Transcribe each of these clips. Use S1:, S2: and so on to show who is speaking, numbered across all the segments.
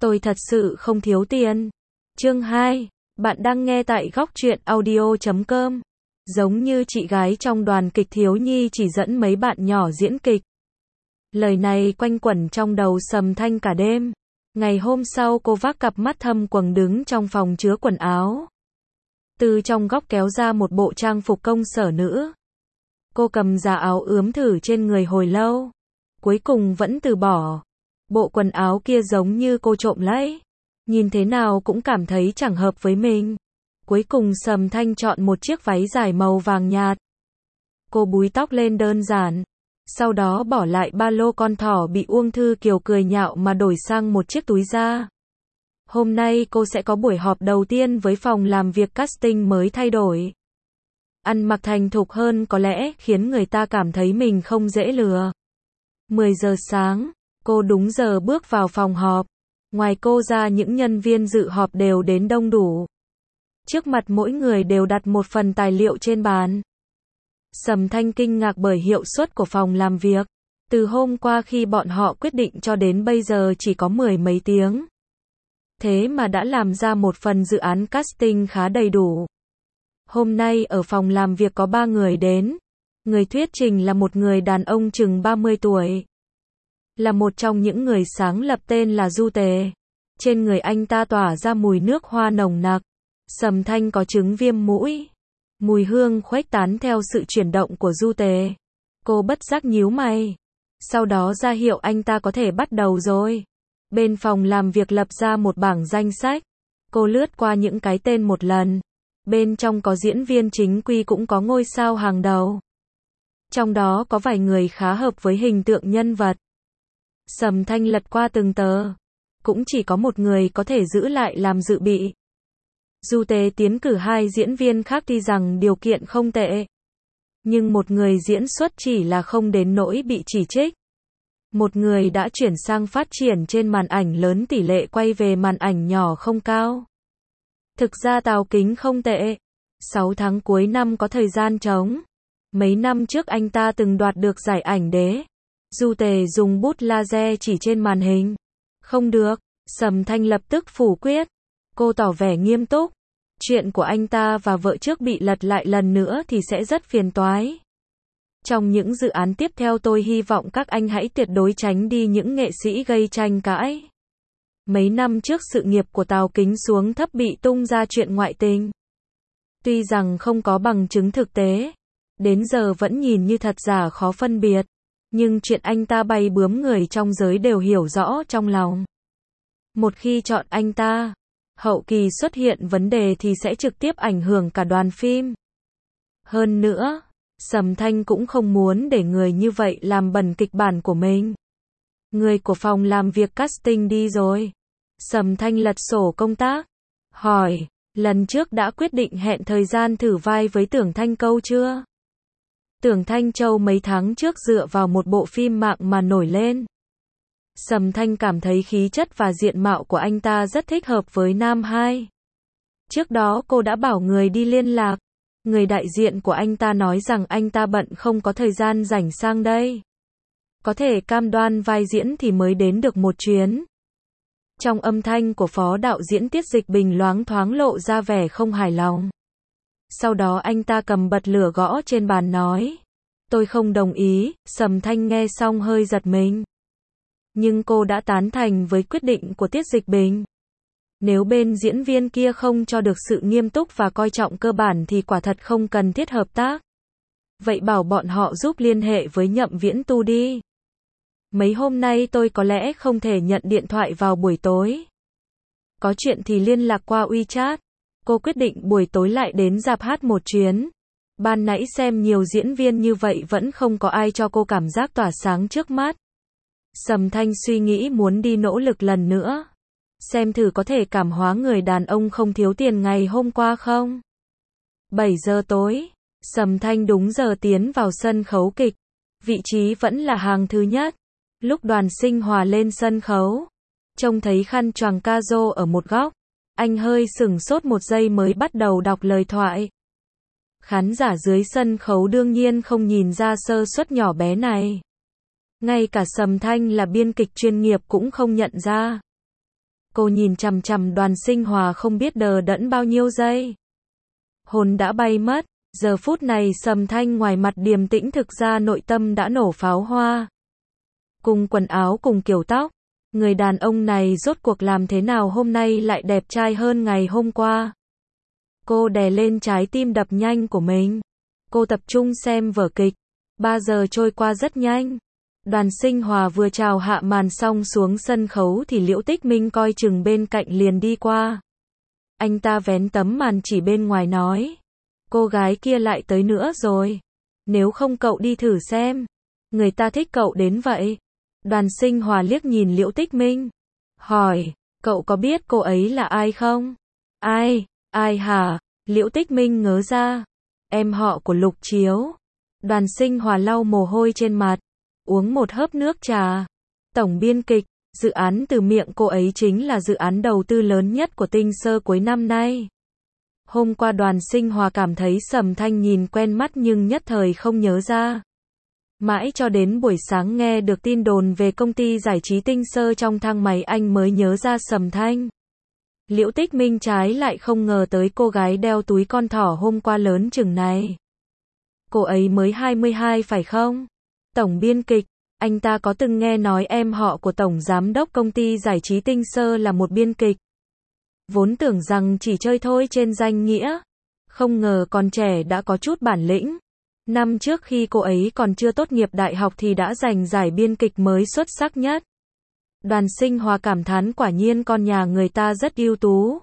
S1: Tôi thật sự không thiếu tiền. Chương 2. Bạn đang nghe tại góc truyện audio.com. Giống như chị gái trong đoàn kịch thiếu nhi chỉ dẫn mấy bạn nhỏ diễn kịch. Lời này quanh quẩn trong đầu Sầm Thanh cả đêm. Ngày hôm sau cô vác cặp mắt thâm quầng đứng trong phòng chứa quần áo. Từ trong góc kéo ra một bộ trang phục công sở nữ. Cô cầm giá áo ướm thử trên người hồi lâu. Cuối cùng vẫn từ bỏ. Bộ quần áo kia giống như cô trộm lấy. Nhìn thế nào cũng cảm thấy chẳng hợp với mình. Cuối cùng Sầm Thanh chọn một chiếc váy dài màu vàng nhạt. Cô búi tóc lên đơn giản. Sau đó bỏ lại ba lô con thỏ bị Uông Thư Kiều cười nhạo mà đổi sang một chiếc túi da. Hôm nay cô sẽ có buổi họp đầu tiên với phòng làm việc casting mới thay đổi. Ăn mặc thành thục hơn có lẽ khiến người ta cảm thấy mình không dễ lừa. 10 giờ sáng, cô đúng giờ bước vào phòng họp. Ngoài cô ra những nhân viên dự họp đều đến đông đủ. Trước mặt mỗi người đều đặt một phần tài liệu trên bàn. Sầm Thanh kinh ngạc bởi hiệu suất của phòng làm việc. Từ hôm qua khi bọn họ quyết định cho đến bây giờ chỉ có 10 mấy tiếng. Thế mà đã làm ra một phần dự án casting khá đầy đủ. Hôm nay ở phòng làm việc có 3 người đến. Người thuyết trình là một người đàn ông chừng 30 tuổi. Là một trong những người sáng lập tên là Du Tề. Trên người anh ta tỏa ra mùi nước hoa nồng nặc. Sầm Thanh có chứng viêm mũi. Mùi hương khuếch tán theo sự chuyển động của Du Tề. Cô bất giác nhíu mày. Sau đó ra hiệu anh ta có thể bắt đầu rồi. Bên phòng làm việc lập ra một bảng danh sách. Cô lướt qua những cái tên một lần. Bên trong có diễn viên chính quy cũng có ngôi sao hàng đầu. Trong đó có vài người khá hợp với hình tượng nhân vật. Sầm Thanh lật qua từng tờ. Cũng chỉ có một người có thể giữ lại làm dự bị. Du Tề tiến cử 2 diễn viên khác tuy rằng điều kiện không tệ. Nhưng một người diễn xuất chỉ là không đến nỗi bị chỉ trích. Một người đã chuyển sang phát triển trên màn ảnh lớn, tỷ lệ quay về màn ảnh nhỏ không cao. Thực ra Tào Kính không tệ. 6 tháng cuối năm có thời gian trống. Mấy năm trước anh ta từng đoạt được giải ảnh đế. Du Tề dùng bút laser chỉ trên màn hình. Không được. Sầm Thanh lập tức phủ quyết. Cô tỏ vẻ nghiêm túc. Chuyện của anh ta và vợ trước bị lật lại lần nữa thì sẽ rất phiền toái. Trong những dự án tiếp theo tôi hy vọng các anh hãy tuyệt đối tránh đi những nghệ sĩ gây tranh cãi. Mấy năm trước sự nghiệp của Tào Kính xuống thấp bị tung ra chuyện ngoại tình. Tuy rằng không có bằng chứng thực tế, đến giờ vẫn nhìn như thật giả khó phân biệt. Nhưng chuyện anh ta bay bướm người trong giới đều hiểu rõ trong lòng. Một khi chọn anh ta, hậu kỳ xuất hiện vấn đề thì sẽ trực tiếp ảnh hưởng cả đoàn phim. Hơn nữa, Sầm Thanh cũng không muốn để người như vậy làm bẩn kịch bản của mình. Người của phòng làm việc casting đi rồi. Sầm Thanh lật sổ công tác. Hỏi, lần trước đã quyết định hẹn thời gian thử vai với Tưởng Thanh Câu chưa? Tưởng Thanh Châu mấy tháng trước dựa vào một bộ phim mạng mà nổi lên. Sầm Thanh cảm thấy khí chất và diện mạo của anh ta rất thích hợp với nam 2. Trước đó cô đã bảo người đi liên lạc. Người đại diện của anh ta nói rằng anh ta bận không có thời gian rảnh sang đây. Có thể cam đoan vai diễn thì mới đến được một chuyến. Trong âm thanh của phó đạo diễn Tiết Dịch Bình loáng thoáng lộ ra vẻ không hài lòng. Sau đó anh ta cầm bật lửa gõ trên bàn nói. Tôi không đồng ý. Sầm Thanh nghe xong hơi giật mình. Nhưng cô đã tán thành với quyết định của Tiết Dịch Bình. Nếu bên diễn viên kia không cho được sự nghiêm túc và coi trọng cơ bản thì quả thật không cần thiết hợp tác. Vậy bảo bọn họ giúp liên hệ với Nhậm Viễn Tu đi. Mấy hôm nay tôi có lẽ không thể nhận điện thoại vào buổi tối. Có chuyện thì liên lạc qua WeChat. Cô quyết định buổi tối lại đến rạp hát một chuyến. Ban nãy xem nhiều diễn viên như vậy vẫn không có ai cho cô cảm giác tỏa sáng trước mắt. Sầm Thanh suy nghĩ muốn đi nỗ lực lần nữa. Xem thử có thể cảm hóa người đàn ông không thiếu tiền ngày hôm qua không. 7 giờ tối, Sầm Thanh đúng giờ tiến vào sân khấu kịch. Vị trí vẫn là hàng thứ nhất. Lúc Đoàn Sinh Hòa lên sân khấu, trông thấy khăn choàng ca-rô ở một góc. Anh hơi sửng sốt một giây mới bắt đầu đọc lời thoại. Khán giả dưới sân khấu đương nhiên không nhìn ra sơ suất nhỏ bé này. Ngay cả Sầm Thanh là biên kịch chuyên nghiệp cũng không nhận ra. Cô nhìn chằm chằm Đoàn Sinh Hòa không biết đờ đẫn bao nhiêu giây. Hồn đã bay mất, giờ phút này Sầm Thanh ngoài mặt điềm tĩnh thực ra nội tâm đã nổ pháo hoa. Cùng quần áo cùng kiểu tóc, người đàn ông này rốt cuộc làm thế nào hôm nay lại đẹp trai hơn ngày hôm qua. Cô đè lên trái tim đập nhanh của mình. Cô tập trung xem vở kịch. 3 giờ trôi qua rất nhanh. Đoàn Sinh Hòa vừa chào hạ màn xong xuống sân khấu thì Liễu Tích Minh coi chừng bên cạnh liền đi qua. Anh ta vén tấm màn chỉ bên ngoài nói. Cô gái kia lại tới nữa rồi. Nếu không cậu đi thử xem. Người ta thích cậu đến vậy. Đoàn Sinh Hòa liếc nhìn Liễu Tích Minh. Hỏi, cậu có biết cô ấy là ai không? Ai hả? Liễu Tích Minh ngớ ra. Em họ của Lục Chiếu. Đoàn Sinh Hòa lau mồ hôi trên mặt. Uống một hớp nước trà. Tổng biên kịch, dự án từ miệng cô ấy chính là dự án đầu tư lớn nhất của Tinh Sơ cuối năm nay. Hôm qua Đoàn Sinh Hòa cảm thấy Sầm Thanh nhìn quen mắt nhưng nhất thời không nhớ ra. Mãi cho đến buổi sáng nghe được tin đồn về công ty giải trí Tinh Sơ trong thang máy anh mới nhớ ra Sầm Thanh. Liễu Tích Minh trái lại không ngờ tới cô gái đeo túi con thỏ hôm qua lớn chừng này. Cô ấy mới 22 phải không? Tổng biên kịch, anh ta có từng nghe nói em họ của tổng giám đốc công ty giải trí Tinh Sơ là một biên kịch. Vốn tưởng rằng chỉ chơi thôi trên danh nghĩa. Không ngờ còn trẻ đã có chút bản lĩnh. Năm trước khi cô ấy còn chưa tốt nghiệp đại học thì đã giành giải biên kịch mới xuất sắc nhất. Đoàn Sinh Hòa cảm thán quả nhiên con nhà người ta rất ưu tú.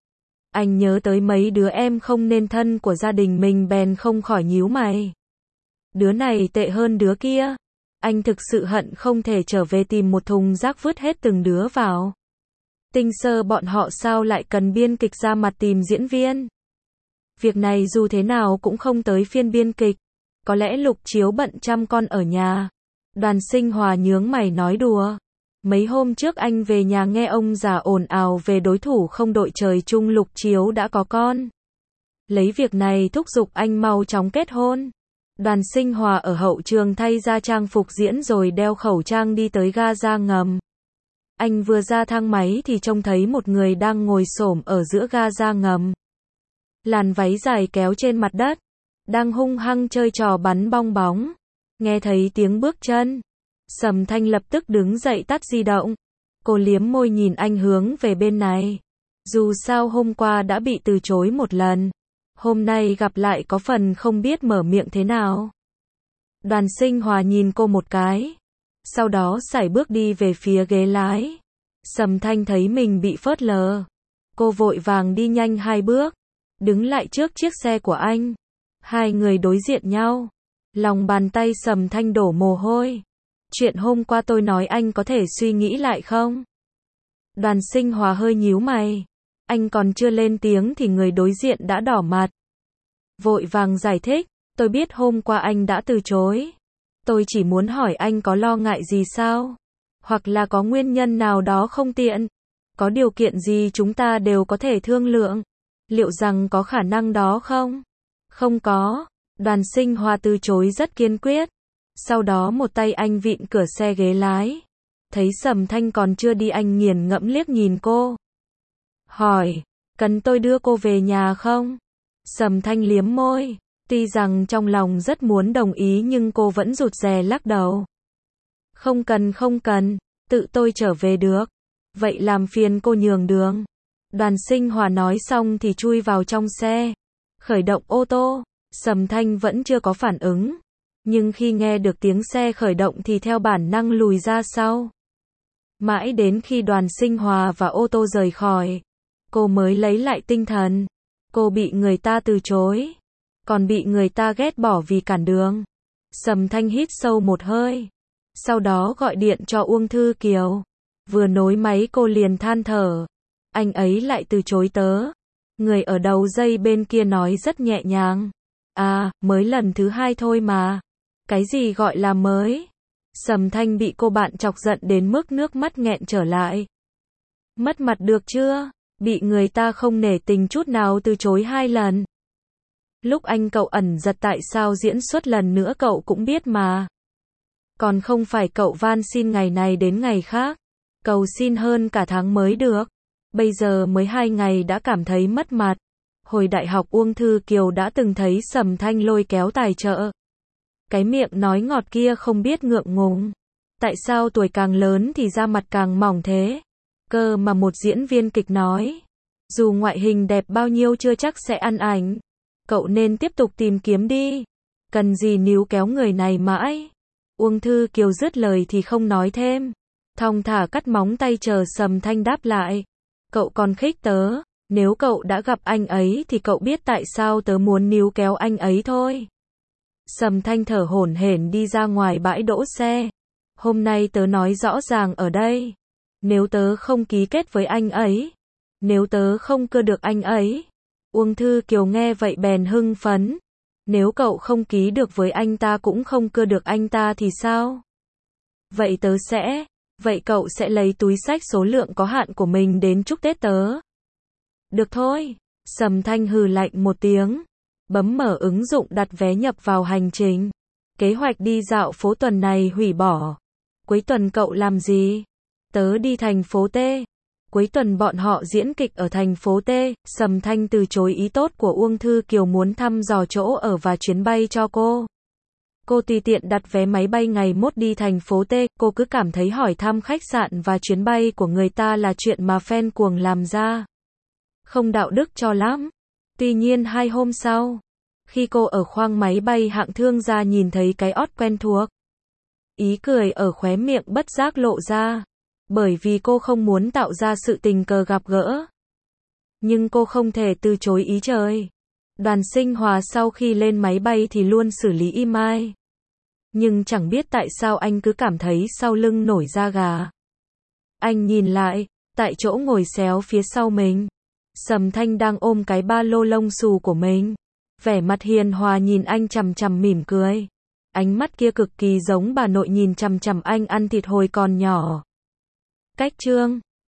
S1: Anh nhớ tới mấy đứa em không nên thân của gia đình mình bèn không khỏi nhíu mày. Đứa này tệ hơn đứa kia. Anh thực sự hận không thể trở về tìm một thùng rác vứt hết từng đứa vào. Tinh Sơ bọn họ sao lại cần biên kịch ra mặt tìm diễn viên. Việc này dù thế nào cũng không tới phiên biên kịch. Có lẽ Lục Chiếu bận chăm con ở nhà. Đoàn Sinh Hòa nhướng mày nói đùa. Mấy hôm trước anh về nhà nghe ông già ồn ào về đối thủ không đội trời chung Lục Chiếu đã có con. Lấy việc này thúc giục anh mau chóng kết hôn. Đoàn Sinh Hòa ở hậu trường thay ra trang phục diễn rồi đeo khẩu trang đi tới ga ra ngầm. Anh vừa ra thang máy thì trông thấy một người đang ngồi xổm ở giữa ga ra ngầm. Làn váy dài kéo trên mặt đất. Đang hung hăng chơi trò bắn bong bóng. Nghe thấy tiếng bước chân. Sầm Thanh lập tức đứng dậy tắt di động. Cô liếm môi nhìn anh hướng về bên này. Dù sao hôm qua đã bị từ chối một lần. Hôm nay gặp lại có phần không biết mở miệng thế nào. Đoàn Sinh Hòa nhìn cô một cái. Sau đó sải bước đi về phía ghế lái. Sầm Thanh thấy mình bị phớt lờ. Cô vội vàng đi nhanh 2 bước. Đứng lại trước chiếc xe của anh. Hai người đối diện nhau. Lòng bàn tay Sầm Thanh đổ mồ hôi. Chuyện hôm qua tôi nói anh có thể suy nghĩ lại không? Đoàn Sinh Hòa hơi nhíu mày. Anh còn chưa lên tiếng thì người đối diện đã đỏ mặt. Vội vàng giải thích. Tôi biết hôm qua anh đã từ chối. Tôi chỉ muốn hỏi anh có lo ngại gì sao? Hoặc là có nguyên nhân nào đó không tiện? Có điều kiện gì chúng ta đều có thể thương lượng? Liệu rằng có khả năng đó không? Không có. Đoàn Sinh Hòa từ chối rất kiên quyết. Sau đó một tay anh vịn cửa xe ghế lái. Thấy Sầm Thanh còn chưa đi anh nghiền ngẫm liếc nhìn cô. Hỏi, cần tôi đưa cô về nhà không? Sầm Thanh liếm môi. Tuy rằng trong lòng rất muốn đồng ý nhưng cô vẫn rụt rè lắc đầu. Không cần, tự tôi trở về được. Vậy làm phiền cô nhường đường. Đoàn Sinh Hòa nói xong thì chui vào trong xe. Khởi động ô tô. Sầm Thanh vẫn chưa có phản ứng. Nhưng khi nghe được tiếng xe khởi động thì theo bản năng lùi ra sau. Mãi đến khi Đoàn Sinh Hòa và ô tô rời khỏi, cô mới lấy lại tinh thần. Cô bị người ta từ chối. Còn bị người ta ghét bỏ vì cản đường. Sầm Thanh hít sâu một hơi. Sau đó gọi điện cho Uông Thư Kiều. Vừa nối máy cô liền than thở. Anh ấy lại từ chối tớ. Người ở đầu dây bên kia nói rất nhẹ nhàng. À, mới lần thứ 2 thôi mà. Cái gì gọi là mới? Sầm Thanh bị cô bạn chọc giận đến mức nước mắt nghẹn trở lại. Mất mặt được chưa? Bị người ta không nể tình chút nào từ chối 2 lần. Lúc anh cậu ẩn giật tại sao diễn xuất lần nữa cậu cũng biết mà. Còn không phải cậu van xin ngày này đến ngày khác. Cầu xin hơn cả tháng mới được. Bây giờ mới 2 ngày đã cảm thấy mất mặt. Hồi đại học Uông Thư Kiều đã từng thấy Sầm Thanh lôi kéo tài trợ. Cái miệng nói ngọt kia không biết ngượng ngùng. Tại sao tuổi càng lớn thì da mặt càng mỏng thế? Cơ mà một diễn viên kịch nói. Dù ngoại hình đẹp bao nhiêu chưa chắc sẽ ăn ảnh. Cậu nên tiếp tục tìm kiếm đi. Cần gì níu kéo người này mãi? Uông Thư Kiều dứt lời thì không nói thêm. Thong thả cắt móng tay chờ Sầm Thanh đáp lại. Cậu còn khích tớ. Nếu cậu đã gặp anh ấy thì cậu biết tại sao tớ muốn níu kéo anh ấy thôi. Sầm Thanh thở hổn hển đi ra ngoài bãi đỗ xe. Hôm nay tớ nói rõ ràng ở đây. Nếu tớ không ký kết với anh ấy. Nếu tớ không cưa được anh ấy. Uông Thư Kiều nghe vậy bèn hưng phấn. Nếu cậu không ký được với anh ta cũng không cưa được anh ta thì sao? Vậy cậu sẽ lấy túi xách số lượng có hạn của mình đến chúc Tết tớ. Được thôi. Sầm Thanh hừ lạnh một tiếng. Bấm mở ứng dụng đặt vé nhập vào hành trình. Kế hoạch đi dạo phố tuần này hủy bỏ. Cuối tuần cậu làm gì? Tớ đi thành phố T. Cuối tuần bọn họ diễn kịch ở thành phố T. Sầm Thanh từ chối ý tốt của Uông Thư Kiều muốn thăm dò chỗ ở và chuyến bay cho cô. Cô tùy tiện đặt vé máy bay ngày mốt đi thành phố T. Cô cứ cảm thấy hỏi thăm khách sạn và chuyến bay của người ta là chuyện mà fan cuồng làm ra. Không đạo đức cho lắm. Tuy nhiên 2 hôm sau, khi cô ở khoang máy bay hạng thương gia nhìn thấy cái ót quen thuộc, ý cười ở khóe miệng bất giác lộ ra. Bởi vì cô không muốn tạo ra sự tình cờ gặp gỡ. Nhưng cô không thể từ chối ý trời. Đoàn Sinh Hòa sau khi lên máy bay thì luôn xử lý im ai. Nhưng chẳng biết tại sao anh cứ cảm thấy sau lưng nổi da gà. Anh nhìn lại, tại chỗ ngồi xéo phía sau mình. Sầm Thanh đang ôm cái ba lô lông xù của mình. Vẻ mặt hiền hòa nhìn anh chằm chằm mỉm cười. Ánh mắt kia cực kỳ giống bà nội nhìn chằm chằm anh ăn thịt hồi còn nhỏ. Cách chương